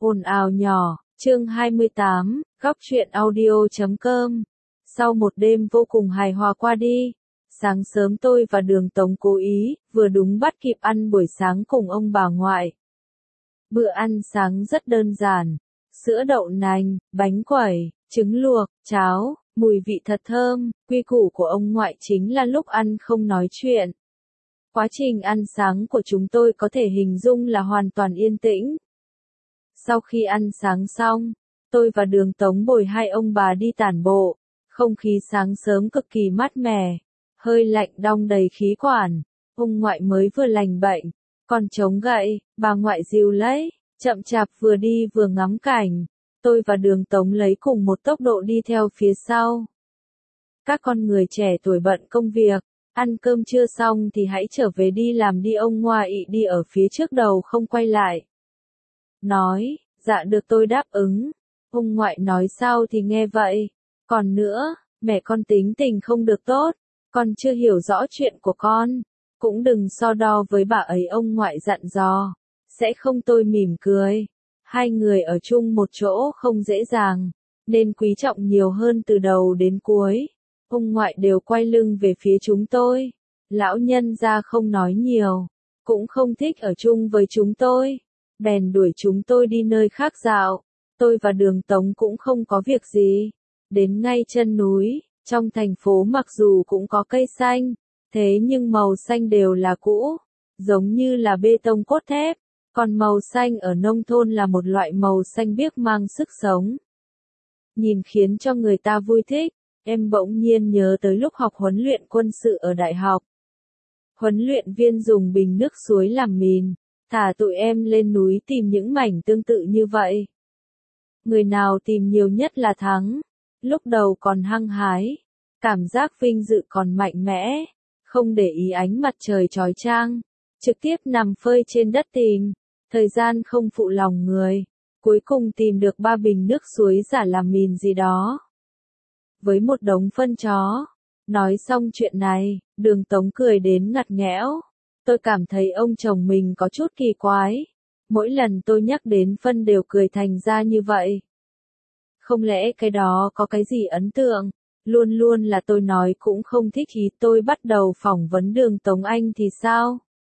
Ồn ào nhỏ, chương 28, góc truyện audio.com. Sau một đêm vô cùng hài hòa qua đi, sáng sớm tôi và Đường Tống cố ý, vừa đúng bắt kịp ăn buổi sáng cùng ông bà ngoại. Bữa ăn sáng rất đơn giản, sữa đậu nành, bánh quẩy, trứng luộc, cháo, mùi vị thật thơm. Quy củ của ông ngoại chính là lúc ăn không nói chuyện. Quá trình ăn sáng của chúng tôi có thể hình dung là hoàn toàn yên tĩnh. Sau khi ăn sáng xong, tôi và Đường Tống bồi hai ông bà đi tản bộ. Không khí sáng sớm cực kỳ mát mẻ, hơi lạnh đong đầy khí quản. Ông ngoại mới vừa lành bệnh, còn chống gậy, bà ngoại dìu lấy, chậm chạp vừa đi vừa ngắm cảnh. Tôi và Đường Tống lấy cùng một tốc độ đi theo phía sau. Các con người trẻ tuổi bận công việc, ăn cơm trưa xong thì hãy trở về đi làm đi, ông ngoại đi ở phía trước đầu không quay lại. Nói, dạ được, tôi đáp ứng. Ông ngoại nói sao thì nghe vậy. Còn nữa, mẹ con tính tình không được tốt, con chưa hiểu rõ chuyện của con. Cũng đừng so đo với bà ấy, ông ngoại dặn dò. Sẽ không, tôi mỉm cười. Hai người ở chung một chỗ không dễ dàng, nên quý trọng nhiều hơn từ đầu đến cuối. Ông ngoại đều quay lưng về phía chúng tôi. Lão nhân gia không nói nhiều, cũng không thích ở chung với chúng tôi. Bèn đuổi chúng tôi đi nơi khác dạo. Tôi và Đường Tống cũng không có việc gì. Đến ngay chân núi, trong thành phố mặc dù cũng có cây xanh, thế nhưng màu xanh đều là cũ, giống như là bê tông cốt thép. Còn màu xanh ở nông thôn là một loại màu xanh biếc mang sức sống. Nhìn khiến cho người ta vui thích. Em bỗng nhiên nhớ tới lúc học huấn luyện quân sự ở đại học. Huấn luyện viên dùng bình nước suối làm mìn, thả tụi em lên núi tìm những mảnh tương tự như vậy. Người nào tìm nhiều nhất là thắng. Lúc đầu còn hăng hái, cảm giác vinh dự còn mạnh mẽ, không để ý ánh mặt trời chói chang, trực tiếp nằm phơi trên đất tìm. Thời gian không phụ lòng người, cuối cùng tìm được 3 bình nước suối giả làm mìn gì đó. Với một đống phân chó. Nói xong chuyện này, Đường Tống cười đến ngặt nghẽo. Tôi cảm thấy ông chồng mình có chút kỳ quái. Mỗi lần tôi nhắc đến phân đều cười thành ra như vậy. Không lẽ cái đó có cái gì ấn tượng? Luôn luôn là tôi nói cũng không thích ý. Tôi bắt đầu phỏng vấn Đường Tống, anh thì sao?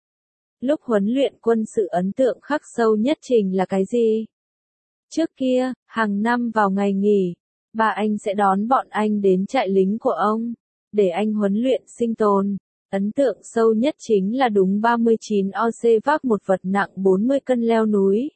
Lúc huấn luyện quân sự ấn tượng khắc sâu nhất trình là cái gì? Trước kia, hàng năm vào ngày nghỉ, bà anh sẽ đón bọn anh đến trại lính của ông, để anh huấn luyện sinh tồn. Ấn tượng sâu nhất chính là đúng 39 OC vác một vật nặng 40 cân leo núi.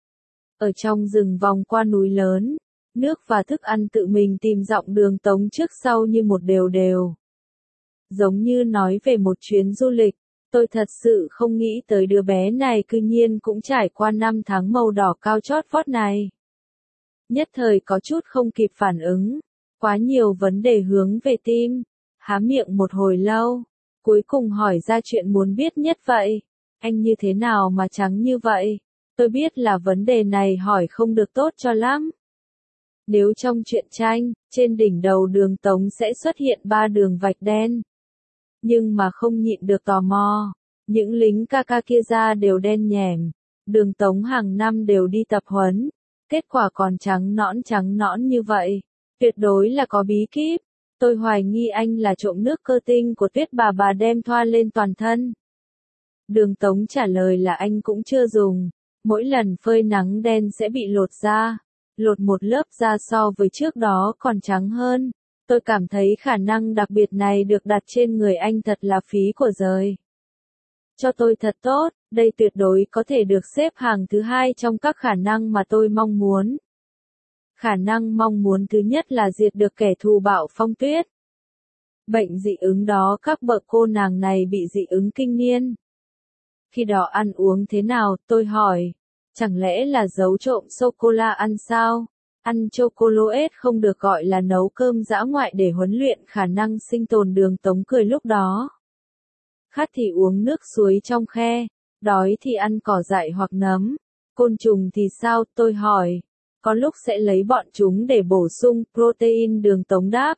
Ở trong rừng vòng qua núi lớn, nước và thức ăn tự mình tìm dọc. Đường Tống trước sau như một đều đều. Giống như nói về một chuyến du lịch, tôi thật sự không nghĩ tới đứa bé này cư nhiên cũng trải qua 5 tháng màu đỏ cao chót vót này. Nhất thời có chút không kịp phản ứng, quá nhiều vấn đề hướng về tim, há miệng một hồi lâu, cuối cùng hỏi ra chuyện muốn biết nhất vậy. Anh như thế nào mà trắng như vậy? Tôi biết là vấn đề này hỏi không được tốt cho lắm. Nếu trong truyện tranh, trên đỉnh đầu Đường Tống sẽ xuất hiện 3 đường vạch đen. Nhưng mà không nhịn được tò mò, những lính ca ca kia da đều đen nhẻm. Đường Tống hàng năm đều đi tập huấn, kết quả còn trắng nõn như vậy. Tuyệt đối là có bí kíp. Tôi hoài nghi anh là trộm nước cơ tinh của Tuyết bà đem thoa lên toàn thân. Đường Tống trả lời là anh cũng chưa dùng. Mỗi lần phơi nắng đen sẽ bị lột da. Lột một lớp da so với trước đó còn trắng hơn. Tôi cảm thấy khả năng đặc biệt này được đặt trên người anh thật là phí của giời. Cho tôi thật tốt, đây tuyệt đối có thể được xếp hàng thứ 2 trong các khả năng mà tôi mong muốn. Khả năng mong muốn thứ nhất là diệt được kẻ thù Bạo Phong Tuyết. Bệnh dị ứng đó, các bậc cô nàng này bị dị ứng kinh niên. Khi đó ăn uống thế nào, tôi hỏi. Chẳng lẽ là giấu trộm sô-cô-la ăn sao? Ăn chocolate không được gọi là nấu cơm dã ngoại để huấn luyện khả năng sinh tồn. Đường Tống cười lúc đó. Khát thì uống nước suối trong khe, đói thì ăn cỏ dại hoặc nấm. Côn trùng thì sao, tôi hỏi. Có lúc sẽ lấy bọn chúng để bổ sung protein. Đường Tống đáp.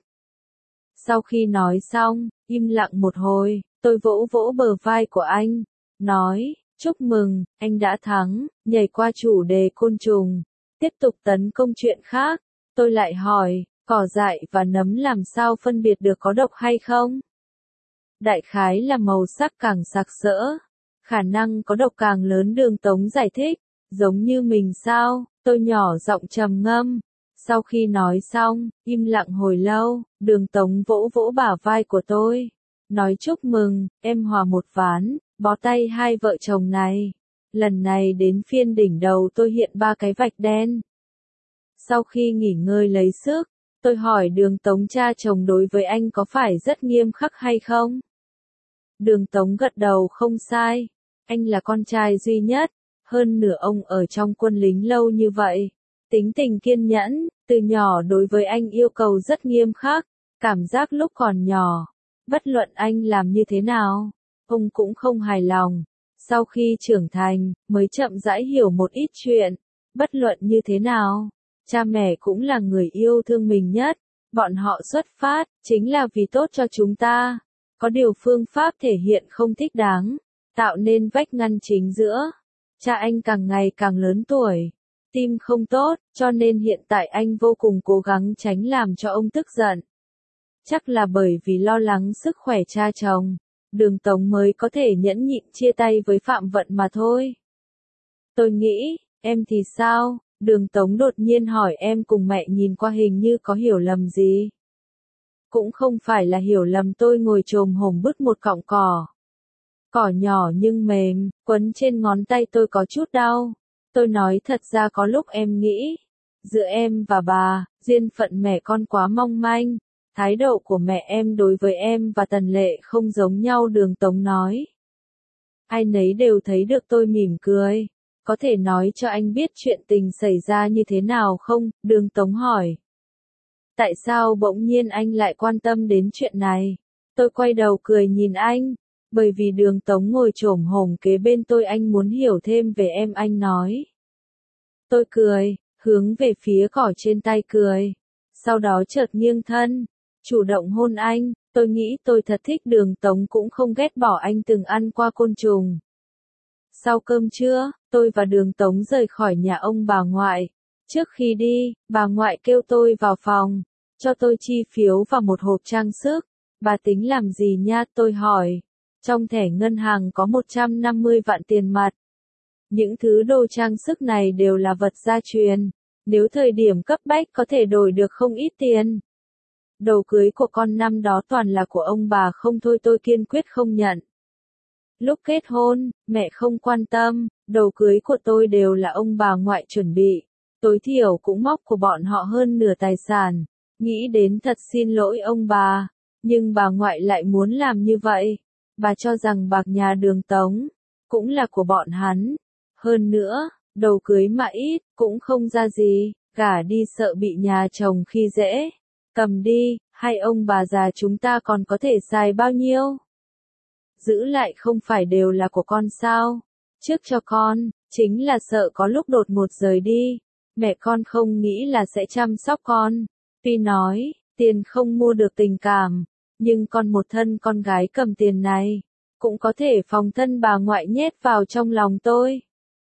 Sau khi nói xong, im lặng một hồi, tôi vỗ vỗ bờ vai của anh, nói, Chúc mừng, anh đã thắng, nhảy qua chủ đề côn trùng. Tiếp tục tấn công chuyện khác. Tôi lại hỏi, cỏ dại và nấm làm sao phân biệt được có độc hay không? Đại khái là màu sắc càng sặc sỡ, khả năng có độc càng lớn. Đường Tống giải thích, giống như mình sao? Tôi nhỏ giọng trầm ngâm. Sau khi nói xong, im lặng hồi lâu, Đường Tống vỗ vỗ bả vai của tôi. Nói chúc mừng, em hòa một ván, bó tay hai vợ chồng này. Lần này đến phiên đỉnh đầu tôi hiện 3 cái vạch đen. Sau khi nghỉ ngơi lấy sức, tôi hỏi Đường Tống cha chồng đối với anh có phải rất nghiêm khắc hay không? Đường Tống gật đầu không sai. Anh là con trai duy nhất, hơn nửa ông ở trong quân lính lâu như vậy. Tính tình kiên nhẫn, từ nhỏ đối với anh yêu cầu rất nghiêm khắc, cảm giác lúc còn nhỏ, bất luận anh làm như thế nào, ông cũng không hài lòng. Sau khi trưởng thành, mới chậm rãi hiểu một ít chuyện, bất luận như thế nào, cha mẹ cũng là người yêu thương mình nhất, bọn họ xuất phát, chính là vì tốt cho chúng ta. Có điều phương pháp thể hiện không thích đáng, tạo nên vách ngăn chính giữa. Cha anh càng ngày càng lớn tuổi, tim không tốt, cho nên hiện tại anh vô cùng cố gắng tránh làm cho ông tức giận. Chắc là bởi vì lo lắng sức khỏe cha chồng, Đường Tống mới có thể nhẫn nhịn chia tay với Phạm Vận mà thôi. Tôi nghĩ, em thì sao? Đường Tống đột nhiên hỏi. Em cùng mẹ nhìn qua hình như có hiểu lầm gì. Cũng không phải là hiểu lầm. Tôi ngồi chồm hổm bứt một cọng cỏ. Cỏ nhỏ nhưng mềm, quấn trên ngón tay tôi có chút đau. Tôi nói thật ra có lúc em nghĩ, giữa em và bà, duyên phận mẹ con quá mong manh. Thái độ của mẹ em đối với em và Tần Lệ không giống nhau. Đường Tống nói. Ai nấy đều thấy được. Tôi mỉm cười. Có thể nói cho anh biết chuyện tình xảy ra như thế nào không? Đường Tống hỏi. Tại sao bỗng nhiên anh lại quan tâm đến chuyện này? Tôi quay đầu cười nhìn anh. Bởi vì Đường Tống ngồi chồm hổm kế bên tôi. Anh muốn hiểu thêm về em, anh nói. Tôi cười, hướng về phía cỏ trên tay cười. Sau đó chợt nghiêng thân, chủ động hôn anh. Tôi nghĩ tôi thật thích Đường Tống cũng không ghét bỏ anh từng ăn qua côn trùng. Sau cơm trưa, tôi và Đường Tống rời khỏi nhà ông bà ngoại. Trước khi đi, bà ngoại kêu tôi vào phòng, cho tôi chi phiếu và một hộp trang sức. Bà tính làm gì nha? Tôi hỏi. Trong thẻ ngân hàng có 150 vạn tiền mặt. Những thứ đồ trang sức này đều là vật gia truyền. Nếu thời điểm cấp bách có thể đổi được không ít tiền. Đồ cưới của con năm đó toàn là của ông bà không thôi. Tôi kiên quyết không nhận. Lúc kết hôn, mẹ không quan tâm, đồ cưới của tôi đều là ông bà ngoại chuẩn bị. Tối thiểu cũng móc của bọn họ hơn nửa tài sản. Nghĩ đến thật xin lỗi ông bà. Nhưng bà ngoại lại muốn làm như vậy. Bà cho rằng bạc nhà Đường Tống cũng là của bọn hắn. Hơn nữa, đồ cưới mà ít, cũng không ra gì, gả đi sợ bị nhà chồng khi dễ. Cầm đi, hay ông bà già chúng ta còn có thể xài bao nhiêu? Giữ lại không phải đều là của con sao? Trước cho con, chính là sợ có lúc đột ngột rời đi. Mẹ con không nghĩ là sẽ chăm sóc con. Tuy nói, tiền không mua được tình cảm, nhưng con một thân con gái cầm tiền này, cũng có thể phòng thân bà ngoại nhét vào trong lòng tôi.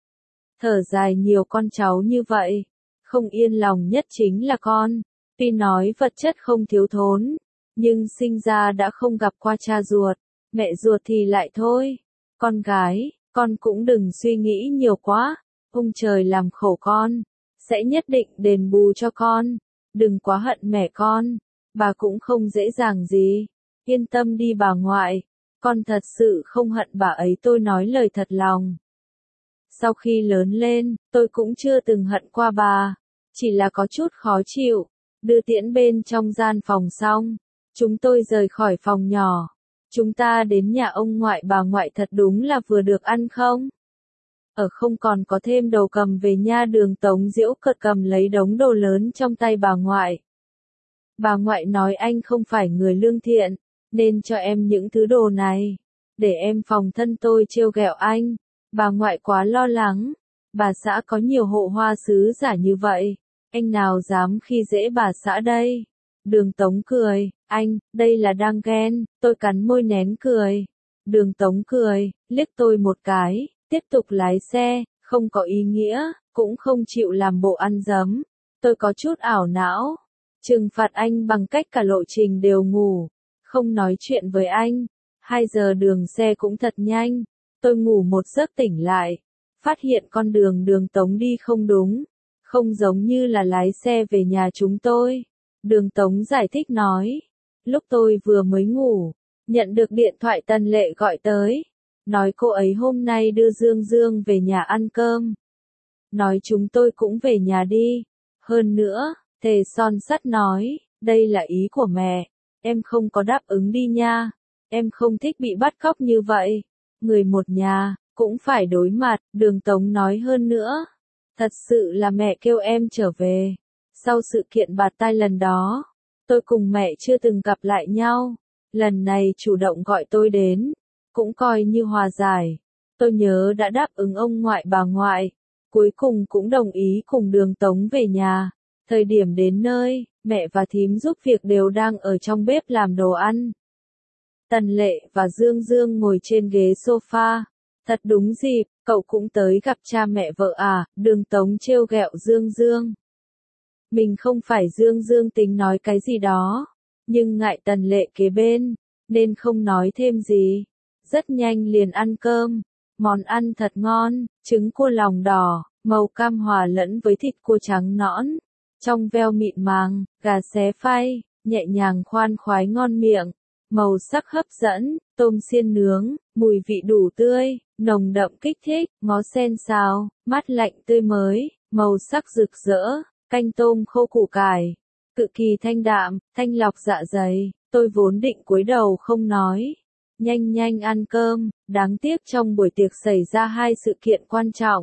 Thở dài nhiều con cháu như vậy, không yên lòng nhất chính là con. Tuy nói vật chất không thiếu thốn, nhưng sinh ra đã không gặp qua cha ruột, mẹ ruột thì lại thôi. Con gái, con cũng đừng suy nghĩ nhiều quá, ông trời làm khổ con, sẽ nhất định đền bù cho con. Đừng quá hận mẹ con, bà cũng không dễ dàng gì. Yên tâm đi bà ngoại, con thật sự không hận bà ấy. Tôi nói lời thật lòng. Sau khi lớn lên, tôi cũng chưa từng hận qua bà, chỉ là có chút khó chịu. Đưa tiễn bên trong gian phòng xong, chúng tôi rời khỏi phòng nhỏ. Chúng ta đến nhà ông ngoại bà ngoại thật đúng là vừa được ăn không? Ở không còn có thêm đồ cầm về nha. Đường Tống giễu cợt cầm lấy đống đồ lớn trong tay bà ngoại. Bà ngoại nói anh không phải người lương thiện, nên cho em những thứ đồ này, để em phòng thân. Tôi trêu ghẹo anh. Bà ngoại quá lo lắng. Bà xã có nhiều hộ hoa sứ giả như vậy, anh nào dám khi dễ bà xã đây? Đường Tống cười. Anh, đây là đang ghen. Tôi cắn môi nén cười. Đường Tống cười, liếc tôi một cái, tiếp tục lái xe, không có ý nghĩa, cũng không chịu làm bộ ăn dấm. Tôi có chút ảo não. Trừng phạt anh bằng cách cả lộ trình đều ngủ, không nói chuyện với anh. 2 giờ đường xe cũng thật nhanh. Tôi ngủ một giấc tỉnh lại, phát hiện con đường Đường Tống đi không đúng, không giống như là lái xe về nhà chúng tôi. Đường Tống giải thích nói, lúc tôi vừa mới ngủ, nhận được điện thoại Tần Lệ gọi tới, nói cô ấy hôm nay đưa Dương Dương về nhà ăn cơm. Nói chúng tôi cũng về nhà đi. Hơn nữa, thề son sắt nói, đây là ý của mẹ, em không có đáp ứng đi nha. Em không thích bị bắt cóc như vậy. Người một nhà, cũng phải đối mặt, Đường Tống nói hơn nữa. Thật sự là mẹ kêu em trở về. Sau sự kiện bạt tai lần đó, tôi cùng mẹ chưa từng gặp lại nhau. Lần này chủ động gọi tôi đến, cũng coi như hòa giải. Tôi nhớ đã đáp ứng ông ngoại bà ngoại, cuối cùng cũng đồng ý cùng Đường Tống về nhà. Thời điểm đến nơi, mẹ và thím giúp việc đều đang ở trong bếp làm đồ ăn. Tần Lệ và Dương Dương ngồi trên ghế sofa. Thật đúng dịp, cậu cũng tới gặp cha mẹ vợ à, Đường Tống trêu ghẹo Dương Dương. Mình không phải Dương Dương tính nói cái gì đó, nhưng ngại Tần Lệ kế bên, nên không nói thêm gì. Rất nhanh liền ăn cơm, món ăn thật ngon, trứng cua lòng đỏ, màu cam hòa lẫn với thịt cua trắng nõn, trong veo mịn màng, gà xé phay, nhẹ nhàng khoan khoái ngon miệng, màu sắc hấp dẫn, tôm xiên nướng, mùi vị đủ tươi, nồng đậm kích thích, ngó sen xào, mát lạnh tươi mới, màu sắc rực rỡ, canh tôm khô củ cải, cực kỳ thanh đạm, thanh lọc dạ dày. Tôi vốn định cúi đầu không nói, nhanh nhanh ăn cơm, đáng tiếc trong buổi tiệc xảy ra 2 sự kiện quan trọng.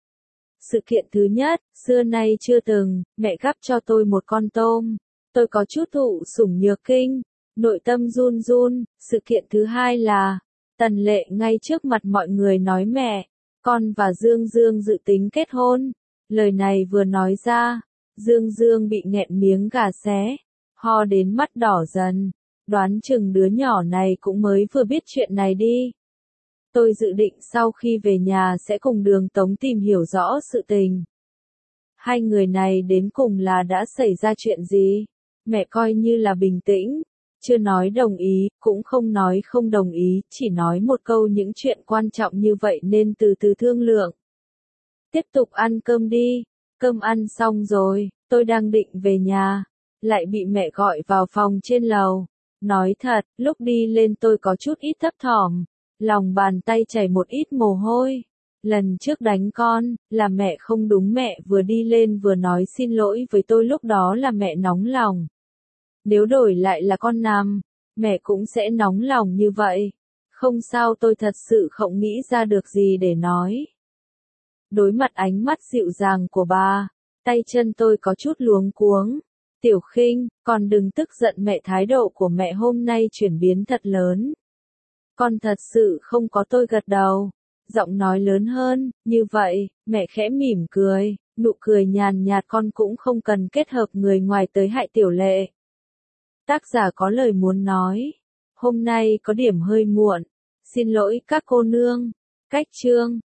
Sự kiện thứ nhất, xưa nay chưa từng, mẹ gắp cho tôi một con tôm. Tôi có chút thụ sủng nhược kinh, nội tâm run run. Sự kiện thứ hai là, Tần Lệ ngay trước mặt mọi người nói mẹ, con và Dương Dương dự tính kết hôn. Lời này vừa nói ra, Dương Dương bị nghẹn miếng gà xé, ho đến mắt đỏ dần. Đoán chừng đứa nhỏ này cũng mới vừa biết chuyện này đi. Tôi dự định sau khi về nhà sẽ cùng Đường Tống tìm hiểu rõ sự tình. Hai người này đến cùng là đã xảy ra chuyện gì? Mẹ coi như là bình tĩnh, chưa nói đồng ý, cũng không nói không đồng ý, chỉ nói một câu những chuyện quan trọng như vậy nên từ từ thương lượng. Tiếp tục ăn cơm đi. Cơm ăn xong rồi, tôi đang định về nhà, lại bị mẹ gọi vào phòng trên lầu. Nói thật, lúc đi lên tôi có chút ít thấp thỏm, lòng bàn tay chảy một ít mồ hôi. Lần trước đánh con, là mẹ không đúng, mẹ vừa đi lên vừa nói xin lỗi với tôi, lúc đó là mẹ nóng lòng. Nếu đổi lại là con Nam, mẹ cũng sẽ nóng lòng như vậy. Không sao, tôi thật sự không nghĩ ra được gì để nói. Đối mặt ánh mắt dịu dàng của bà, tay chân tôi có chút luống cuống. Tiểu Khinh, con đừng tức giận mẹ, thái độ của mẹ hôm nay chuyển biến thật lớn. Con thật sự không có, tôi gật đầu. Giọng nói lớn hơn, như vậy, mẹ khẽ mỉm cười, nụ cười nhàn nhạt, con cũng không cần kết hợp người ngoài tới hại Tiểu Lệ. Tác giả có lời muốn nói. Hôm nay có điểm hơi muộn. Xin lỗi các cô nương. Cách chương.